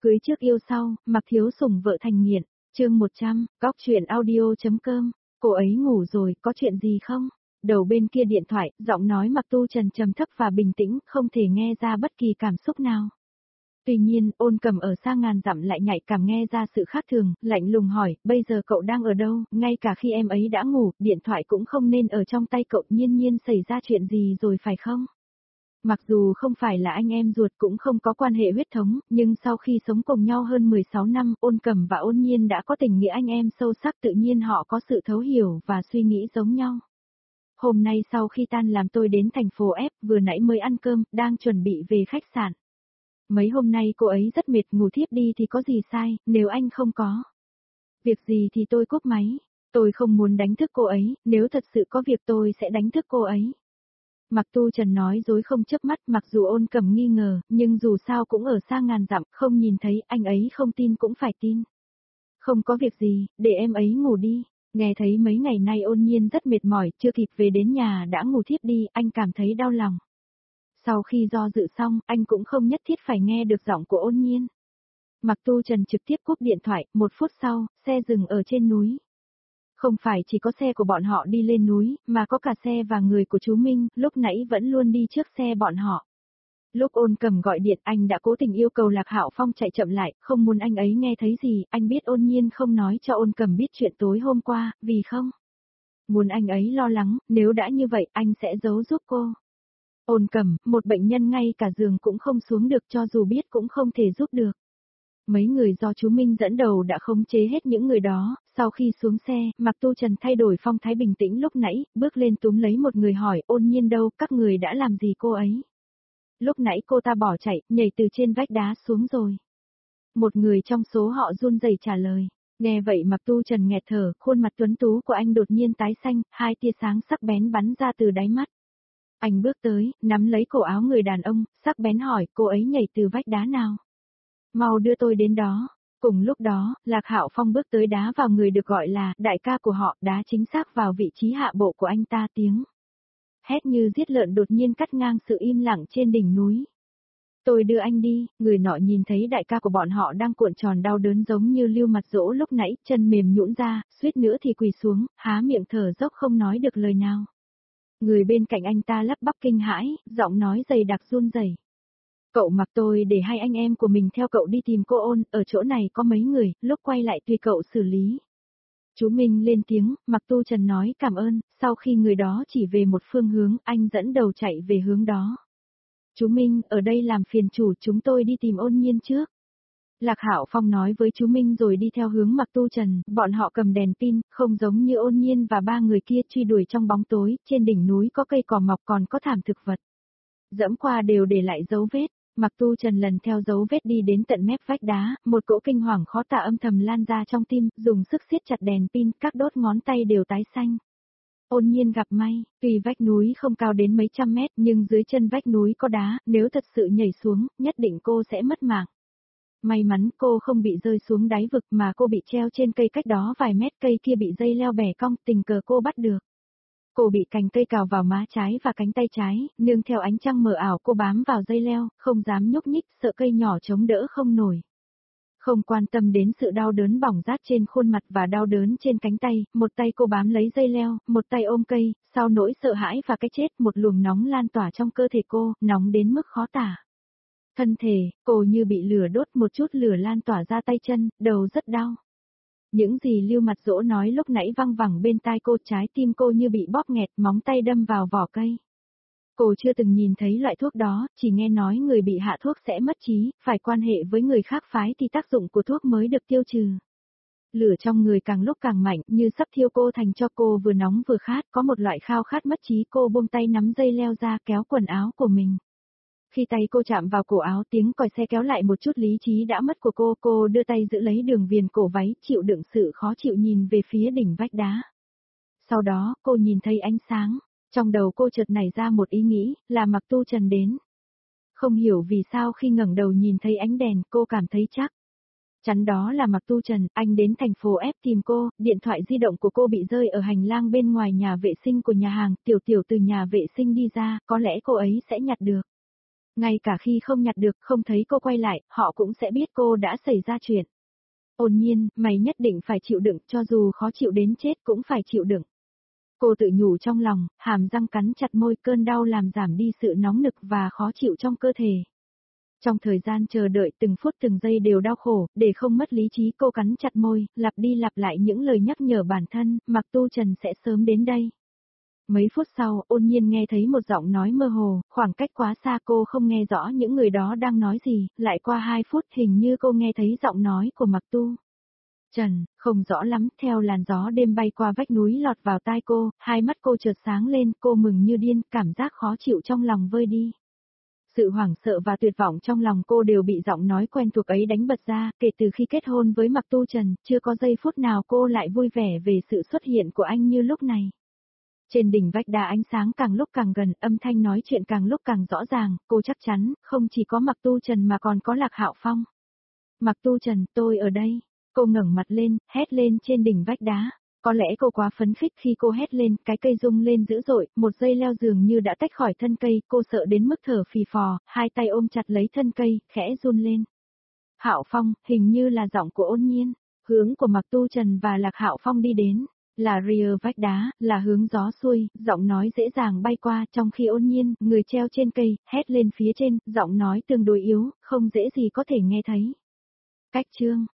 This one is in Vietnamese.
Cưới trước yêu sau, Mặc Thiếu Sủng vợ thành nghiện, chương 100, cóc truyện audio.com, cô ấy ngủ rồi, có chuyện gì không? Đầu bên kia điện thoại, giọng nói Mặc Tu Trần trầm thấp và bình tĩnh, không thể nghe ra bất kỳ cảm xúc nào. Tuy nhiên, Ôn Cầm ở xa ngàn dặm lại nhạy cảm nghe ra sự khác thường, lạnh lùng hỏi, bây giờ cậu đang ở đâu, ngay cả khi em ấy đã ngủ, điện thoại cũng không nên ở trong tay cậu, nhiên nhiên xảy ra chuyện gì rồi phải không? Mặc dù không phải là anh em ruột cũng không có quan hệ huyết thống, nhưng sau khi sống cùng nhau hơn 16 năm, Ôn Cầm và Ôn Nhiên đã có tình nghĩa anh em sâu sắc, tự nhiên họ có sự thấu hiểu và suy nghĩ giống nhau. Hôm nay sau khi tan làm tôi đến thành phố F, vừa nãy mới ăn cơm, đang chuẩn bị về khách sạn. Mấy hôm nay cô ấy rất mệt, ngủ thiếp đi thì có gì sai, nếu anh không có việc gì thì tôi cúp máy. Tôi không muốn đánh thức cô ấy, nếu thật sự có việc tôi sẽ đánh thức cô ấy. Mặc Tu Trần nói dối không chớp mắt, mặc dù Ôn Cầm nghi ngờ, nhưng dù sao cũng ở xa ngàn dặm, không nhìn thấy, anh ấy không tin cũng phải tin. Không có việc gì, để em ấy ngủ đi. Nghe thấy mấy ngày nay Ôn Nhiên rất mệt mỏi, chưa kịp về đến nhà đã ngủ thiếp đi, anh cảm thấy đau lòng. Sau khi do dự xong, anh cũng không nhất thiết phải nghe được giọng của Ôn Nhiên. Mặc Tu Trần trực tiếp cúp điện thoại, 1 phút sau, xe dừng ở trên núi. Không phải chỉ có xe của bọn họ đi lên núi, mà có cả xe và người của chú Minh, lúc nãy vẫn luôn đi trước xe bọn họ. Lúc Ôn Cầm gọi điện, anh đã cố tình yêu cầu Lạc Hạo Phong chạy chậm lại, không muốn anh ấy nghe thấy gì, anh biết Ôn Nhiên không nói cho Ôn Cầm biết chuyện tối hôm qua, vì không muốn anh ấy lo lắng, nếu đã như vậy anh sẽ giấu giúp cô. Ôn Cầm, một bệnh nhân ngay cả giường cũng không xuống được, cho dù biết cũng không thể giúp được. Mấy người do chú Minh dẫn đầu đã khống chế hết những người đó, sau khi xuống xe, Mặc Tu Trần thay đổi phong thái bình tĩnh lúc nãy, bước lên túm lấy một người hỏi, Ôn Nhiên đâu, các người đã làm gì cô ấy? Lúc nãy cô ta bỏ chạy, nhảy từ trên vách đá xuống rồi. Một người trong số họ run rẩy trả lời. Nghe vậy Mặc Tu Trần nghẹt thở, khuôn mặt tuấn tú của anh đột nhiên tái xanh, hai tia sáng sắc bén bắn ra từ đáy mắt. Anh bước tới, nắm lấy cổ áo người đàn ông, sắc bén hỏi, cô ấy nhảy từ vách đá nào? Mau đưa tôi đến đó. Cùng lúc đó, Lạc Hạo Phong bước tới đá vào người được gọi là đại ca của họ, đá chính xác vào vị trí hạ bộ của anh ta, tiếng hét như giết lợn đột nhiên cắt ngang sự im lặng trên đỉnh núi. Tôi đưa anh đi, người nọ nhìn thấy đại ca của bọn họ đang cuộn tròn đau đớn giống như Lưu Mặt Dỗ lúc nãy, chân mềm nhũn ra, suýt nữa thì quỳ xuống, há miệng thở dốc không nói được lời nào. Người bên cạnh anh ta lắp bắp kinh hãi, giọng nói dày đặc run rẩy. Cậu mặc tôi để hai anh em của mình theo cậu đi tìm cô Ôn, ở chỗ này có mấy người, lúc quay lại tùy cậu xử lý. Chú Minh lên tiếng, Mặc Tu Trần nói cảm ơn, sau khi người đó chỉ về một phương hướng, anh dẫn đầu chạy về hướng đó. Chú Minh, ở đây làm phiền chủ, chúng tôi đi tìm Ôn Nhiên trước. Lạc Hạo Phong nói với chú Minh rồi đi theo hướng Mặc Tu Trần, bọn họ cầm đèn pin, không giống như Ôn Nhiên và ba người kia truy đuổi trong bóng tối, trên đỉnh núi có cây cỏ mọc còn có thảm thực vật. Dẫm qua đều để lại dấu vết. Mặc Tu Trần lần theo dấu vết đi đến tận mép vách đá, một cỗ kinh hoàng khó tả âm thầm lan ra trong tim, dùng sức siết chặt đèn pin, các đốt ngón tay đều tái xanh. Ôn Nhiên gặp may, tuy vách núi không cao đến mấy trăm mét nhưng dưới chân vách núi có đá, nếu thật sự nhảy xuống, nhất định cô sẽ mất mạng. May mắn cô không bị rơi xuống đáy vực mà cô bị treo trên cây cách đó vài mét, cây kia bị dây leo bẻ cong, tình cờ cô bắt được. Cô bị cành cây cào vào má trái và cánh tay trái, nương theo ánh trăng mờ ảo cô bám vào dây leo, không dám nhúc nhích, sợ cây nhỏ chống đỡ không nổi. Không quan tâm đến sự đau đớn bỏng rát trên khuôn mặt và đau đớn trên cánh tay, một tay cô bám lấy dây leo, một tay ôm cây, sau nỗi sợ hãi và cái chết một luồng nóng lan tỏa trong cơ thể cô, nóng đến mức khó tả. Thân thể, cô như bị lửa đốt, một chút lửa lan tỏa ra tay chân, đầu rất đau. Những gì Lưu Mặt Dỗ nói lúc nãy văng vẳng bên tai cô, trái tim cô như bị bóp nghẹt, móng tay đâm vào vỏ cây. Cô chưa từng nhìn thấy loại thuốc đó, chỉ nghe nói người bị hạ thuốc sẽ mất trí, phải quan hệ với người khác phái thì tác dụng của thuốc mới được tiêu trừ. Lửa trong người càng lúc càng mạnh, như sắp thiêu cô thành tro. Cô vừa nóng vừa khát, có một loại khao khát mất trí. Cô buông tay nắm dây leo ra, kéo quần áo của mình. Khi tay cô chạm vào cổ áo, tiếng còi xe kéo lại một chút lý trí đã mất của cô đưa tay giữ lấy đường viền cổ váy, chịu đựng sự khó chịu nhìn về phía đỉnh vách đá. Sau đó, cô nhìn thấy ánh sáng, trong đầu cô chợt nảy ra một ý nghĩ, là Mặc Tu Trần đến. Không hiểu vì sao khi ngẩng đầu nhìn thấy ánh đèn, cô cảm thấy chắc chắn đó là Mặc Tu Trần, anh đến thành phố F tìm cô, điện thoại di động của cô bị rơi ở hành lang bên ngoài nhà vệ sinh của nhà hàng, Tiểu Tiểu từ nhà vệ sinh đi ra, có lẽ cô ấy sẽ nhặt được. Ngay cả khi không nhặt được, không thấy cô quay lại, họ cũng sẽ biết cô đã xảy ra chuyện. Ôn nhiên, mày nhất định phải chịu đựng, cho dù khó chịu đến chết cũng phải chịu đựng. Cô tự nhủ trong lòng, hàm răng cắn chặt môi, cơn đau làm giảm đi sự nóng nực và khó chịu trong cơ thể. Trong thời gian chờ đợi từng phút từng giây đều đau khổ, để không mất lý trí cô cắn chặt môi, lặp đi lặp lại những lời nhắc nhở bản thân, Mạc Tu Trần sẽ sớm đến đây. Mấy phút sau, Ôn Nhiên nghe thấy một giọng nói mơ hồ, khoảng cách quá xa cô không nghe rõ những người đó đang nói gì, lại qua 2 phút hình như cô nghe thấy giọng nói của Mạc Tu Trần, không rõ lắm, theo làn gió đêm bay qua vách núi lọt vào tai cô, hai mắt cô chợt sáng lên, cô mừng như điên, cảm giác khó chịu trong lòng vơi đi. Sự hoảng sợ và tuyệt vọng trong lòng cô đều bị giọng nói quen thuộc ấy đánh bật ra, kể từ khi kết hôn với Mạc Tu Trần, chưa có giây phút nào cô lại vui vẻ về sự xuất hiện của anh như lúc này. Trên đỉnh vách đá ánh sáng càng lúc càng gần, âm thanh nói chuyện càng lúc càng rõ ràng, cô chắc chắn, không chỉ có Mạc Tu Trần mà còn có Lạc Hạo Phong. Mạc Tu Trần, tôi ở đây. Cô ngẩng mặt lên, hét lên trên đỉnh vách đá. Có lẽ cô quá phấn khích khi cô hét lên, cái cây rung lên dữ dội, một dây leo dường như đã tách khỏi thân cây, cô sợ đến mức thở phì phò, hai tay ôm chặt lấy thân cây, khẽ run lên. Hạo Phong, hình như là giọng của Ôn Nhiên, hướng của Mạc Tu Trần và Lạc Hạo Phong đi đến. Là rìa vách đá, là hướng gió xuôi, giọng nói dễ dàng bay qua, trong khi Ôn Nhiên, người treo trên cây, hét lên phía trên, giọng nói tương đối yếu, không dễ gì có thể nghe thấy. Cách chương